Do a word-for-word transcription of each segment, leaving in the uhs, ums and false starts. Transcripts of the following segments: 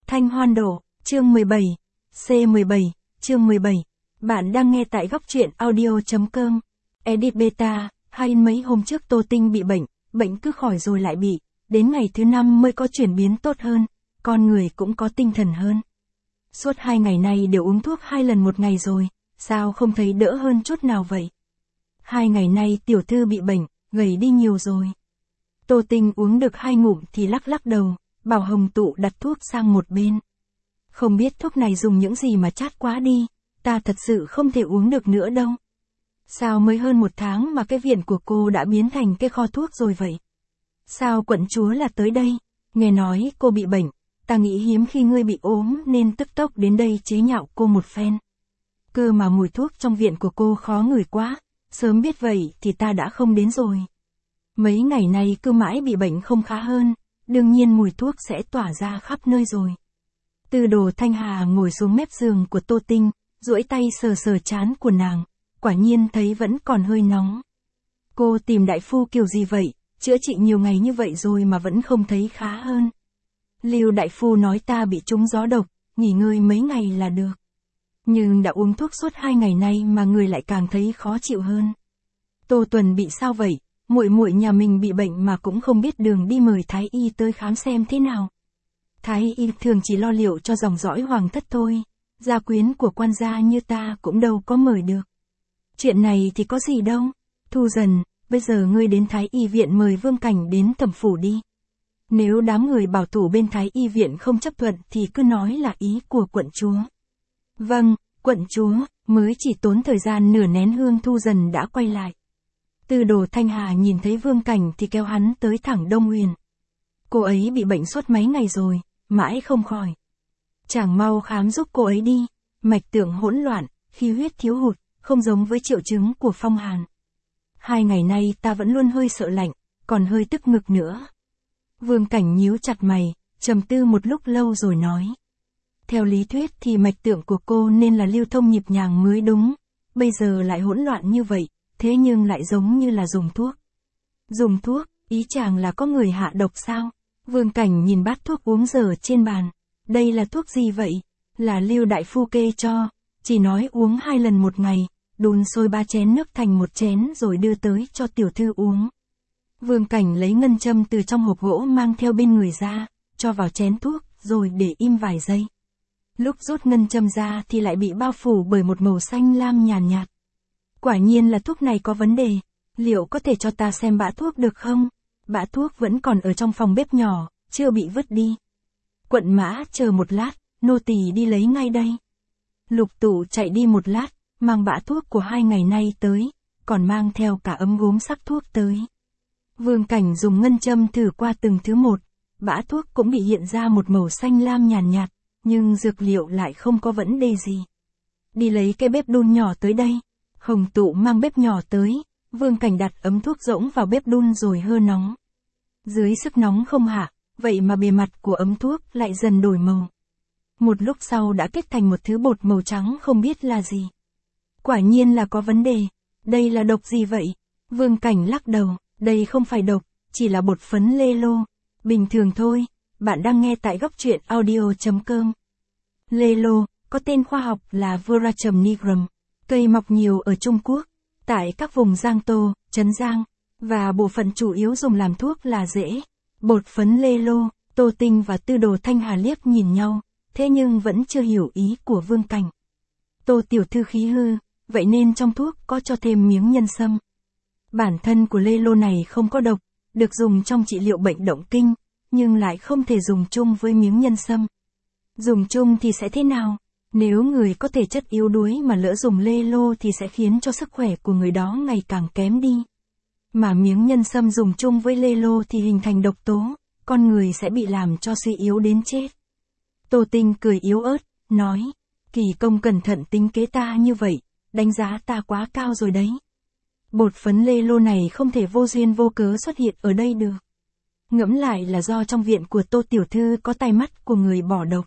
Thanh Hoan Độ, chương mười bảy, C mười bảy, chương mười bảy. Bạn đang nghe tại góc truyện audio.com. Edit Beta, hay mấy hôm trước Tô Tinh bị bệnh, bệnh cứ khỏi rồi lại bị, đến ngày thứ năm mới có chuyển biến tốt hơn, con người cũng có tinh thần hơn. Suốt hai ngày nay đều uống thuốc hai lần một ngày rồi, sao không thấy đỡ hơn chút nào vậy? Hai ngày nay tiểu thư bị bệnh, gầy đi nhiều rồi. Tô Tinh uống được hai ngụm thì lắc lắc đầu, bảo Hồng Tụ đặt thuốc sang một bên. Không biết thuốc này dùng những gì mà chát quá đi, ta thật sự không thể uống được nữa đâu. Sao mới hơn một tháng mà cái viện của cô đã biến thành cái kho thuốc rồi vậy? Sao quận chúa là tới đây? Nghe nói cô bị bệnh, ta nghĩ hiếm khi ngươi bị ốm nên tức tốc đến đây chế nhạo cô một phen. Cơ mà mùi thuốc trong viện của cô khó ngửi quá, sớm biết vậy thì ta đã không đến rồi. Mấy ngày nay cứ mãi bị bệnh không khá hơn, đương nhiên mùi thuốc sẽ tỏa ra khắp nơi rồi. Tư Đồ Thanh Hà ngồi xuống mép giường của Tô Tinh, duỗi tay sờ sờ trán của nàng, quả nhiên thấy vẫn còn hơi nóng. Cô tìm đại phu kiểu gì vậy, chữa trị nhiều ngày như vậy rồi mà vẫn không thấy khá hơn. Lưu đại phu nói ta bị trúng gió độc, nghỉ ngơi mấy ngày là được. Nhưng đã uống thuốc suốt hai ngày nay mà người lại càng thấy khó chịu hơn. Tô Tuần bị sao vậy? Muội muội nhà mình bị bệnh mà cũng không biết đường đi, mời thái y tới khám xem thế nào. Thái y thường chỉ lo liệu cho dòng dõi hoàng thất thôi, gia quyến của quan gia như ta cũng đâu có mời được. Chuyện này thì có gì đâu. Thu Dần, bây giờ ngươi đến thái y viện mời Vương Cảnh đến thẩm phủ đi. Nếu đám người bảo thủ bên thái y viện không chấp thuận thì cứ nói là ý của quận chúa. Vâng, quận chúa. Mới chỉ tốn thời gian nửa nén hương Thu Dần đã quay lại. Tư Đồ Thanh Hà nhìn thấy Vương Cảnh thì kéo hắn tới thẳng Đông Huyền. Cô ấy bị bệnh suốt mấy ngày rồi, mãi không khỏi. Chàng mau khám giúp cô ấy đi, mạch tượng hỗn loạn, khí huyết thiếu hụt, không giống với triệu chứng của phong hàn. Hai ngày nay ta vẫn luôn hơi sợ lạnh, còn hơi tức ngực nữa. Vương Cảnh nhíu chặt mày, trầm tư một lúc lâu rồi nói. Theo lý thuyết thì mạch tượng của cô nên là lưu thông nhịp nhàng mới đúng, bây giờ lại hỗn loạn như vậy, thế nhưng lại giống như là dùng thuốc. Dùng thuốc, ý chàng là có người hạ độc sao? Vương Cảnh nhìn bát thuốc uống dở trên bàn. Đây là thuốc gì vậy? Là Lưu đại phu kê cho, chỉ nói uống hai lần một ngày, đun sôi ba chén nước thành một chén rồi đưa tới cho tiểu thư uống. Vương Cảnh lấy ngân châm từ trong hộp gỗ mang theo bên người ra, cho vào chén thuốc, rồi để im vài giây. Lúc rút ngân châm ra thì lại bị bao phủ bởi một màu xanh lam nhàn nhạt, nhạt. Quả nhiên là thuốc này có vấn đề, liệu có thể cho ta xem bã thuốc được không? Bã thuốc vẫn còn ở trong phòng bếp nhỏ, chưa bị vứt đi. Quận Mã chờ một lát, nô tỳ đi lấy ngay đây. Lục Tụ chạy đi một lát, mang bã thuốc của hai ngày nay tới, còn mang theo cả ấm gốm sắc thuốc tới. Vương Cảnh dùng ngân châm thử qua từng thứ một, bã thuốc cũng bị hiện ra một màu xanh lam nhàn nhạt, nhạt, nhưng dược liệu lại không có vấn đề gì. Đi lấy cái bếp đun nhỏ tới đây. Hồng Tụ mang bếp nhỏ tới, Vương Cảnh đặt ấm thuốc rỗng vào bếp đun rồi hơ nóng. Dưới sức nóng không hạ, vậy mà bề mặt của ấm thuốc lại dần đổi màu. Một lúc sau đã kết thành một thứ bột màu trắng không biết là gì. Quả nhiên là có vấn đề. Đây là độc gì vậy? Vương Cảnh lắc đầu, đây không phải độc, chỉ là bột phấn lê lô. Bình thường thôi, bạn đang nghe tại góc truyện audio.com. Lê lô, có tên khoa học là Veratrum nigrum. Cây mọc nhiều ở Trung Quốc, tại các vùng Giang Tô, Trấn Giang, và bộ phận chủ yếu dùng làm thuốc là rễ. Bột phấn lê lô. Tô Tinh và Tư Đồ Thanh Hà liếc nhìn nhau, thế nhưng vẫn chưa hiểu ý của Vương Cảnh. Tô tiểu thư khí hư, vậy nên trong thuốc có cho thêm miếng nhân sâm. Bản thân của lê lô này không có độc, được dùng trong trị liệu bệnh động kinh, nhưng lại không thể dùng chung với miếng nhân sâm. Dùng chung thì sẽ thế nào? Nếu người có thể chất yếu đuối mà lỡ dùng lê lô thì sẽ khiến cho sức khỏe của người đó ngày càng kém đi. Mà miếng nhân sâm dùng chung với lê lô thì hình thành độc tố, con người sẽ bị làm cho suy yếu đến chết. Tô Tinh cười yếu ớt, nói, kỳ công cẩn thận tính kế ta như vậy, đánh giá ta quá cao rồi đấy. Bột phấn lê lô này không thể vô duyên vô cớ xuất hiện ở đây được. Ngẫm lại là do trong viện của Tô tiểu thư có tai mắt của người bỏ độc.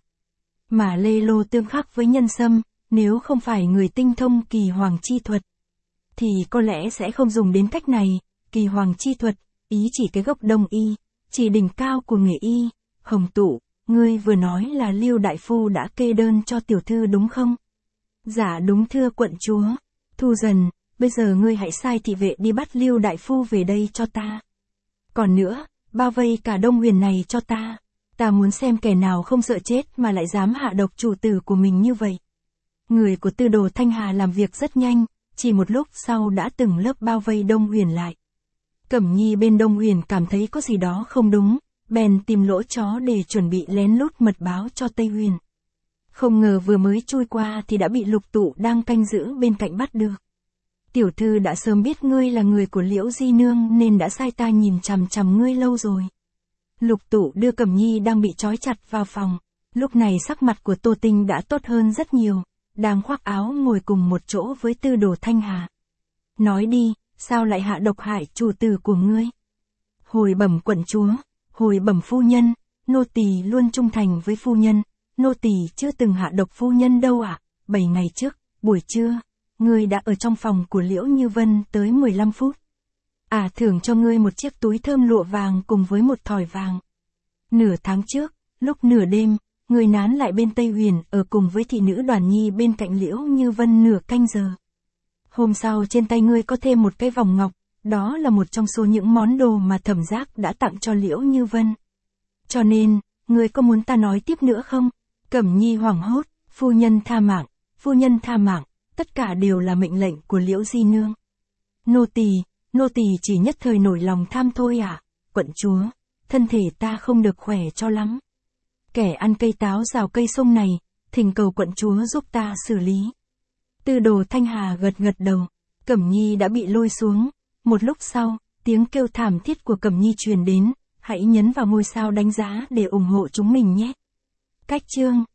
Mà lê lô tương khắc với nhân sâm, nếu không phải người tinh thông kỳ hoàng chi thuật, thì có lẽ sẽ không dùng đến cách này. Kỳ hoàng chi thuật, ý chỉ cái gốc đông y, chỉ đỉnh cao của nghề y. Hồng Tụ, ngươi vừa nói là Lưu đại phu đã kê đơn cho tiểu thư đúng không? Dạ đúng thưa quận chúa. Thu Dần, bây giờ ngươi hãy sai thị vệ đi bắt Lưu đại phu về đây cho ta. Còn nữa, bao vây cả Đông Huyền này cho ta. Ta muốn xem kẻ nào không sợ chết mà lại dám hạ độc chủ tử của mình như vậy. Người của Tư Đồ Thanh Hà làm việc rất nhanh, chỉ một lúc sau đã từng lớp bao vây Đông Huyền lại. Cẩm Nhi bên Đông Huyền cảm thấy có gì đó không đúng, bèn tìm lỗ chó để chuẩn bị lén lút mật báo cho Tây Huyền. Không ngờ vừa mới chui qua thì đã bị Lục Tụ đang canh giữ bên cạnh bắt được. Tiểu thư đã sớm biết ngươi là người của Liễu Di Nương nên đã sai ta nhìn chằm chằm ngươi lâu rồi. Lục Tụ đưa Cẩm Nhi đang bị trói chặt vào phòng. Lúc này sắc mặt của Tô Tinh đã tốt hơn rất nhiều, đang khoác áo ngồi cùng một chỗ với Tư Đồ Thanh Hà. Nói đi, sao lại hạ độc hại chủ tử của ngươi? Hồi bẩm quận chúa, hồi bẩm phu nhân, nô tỳ luôn trung thành với phu nhân, nô tỳ chưa từng hạ độc phu nhân đâu ạ. À? Bảy ngày trước, buổi trưa, ngươi đã ở trong phòng của Liễu Như Vân tới mười lăm phút. À thưởng cho ngươi một chiếc túi thơm lụa vàng cùng với một thỏi vàng. Nửa tháng trước, lúc nửa đêm, ngươi nán lại bên Tây Huyền ở cùng với thị nữ Đoàn Nhi bên cạnh Liễu Như Vân nửa canh giờ. Hôm sau trên tay ngươi có thêm một cái vòng ngọc, đó là một trong số những món đồ mà Thẩm Giác đã tặng cho Liễu Như Vân. Cho nên, ngươi có muốn ta nói tiếp nữa không? Cẩm Nhi hoảng hốt, phu nhân tha mạng, phu nhân tha mạng, tất cả đều là mệnh lệnh của Liễu Di Nương. Nô tỳ, nô tỳ chỉ nhất thời nổi lòng tham thôi à, quận chúa, thân thể ta không được khỏe cho lắm. Kẻ ăn cây táo rào cây sông này, thỉnh cầu quận chúa giúp ta xử lý. Tư Đồ Thanh Hà gật gật đầu, Cẩm Nhi đã bị lôi xuống. Một lúc sau, tiếng kêu thảm thiết của Cẩm Nhi truyền đến, hãy nhấn vào ngôi sao đánh giá để ủng hộ chúng mình nhé. Cách chương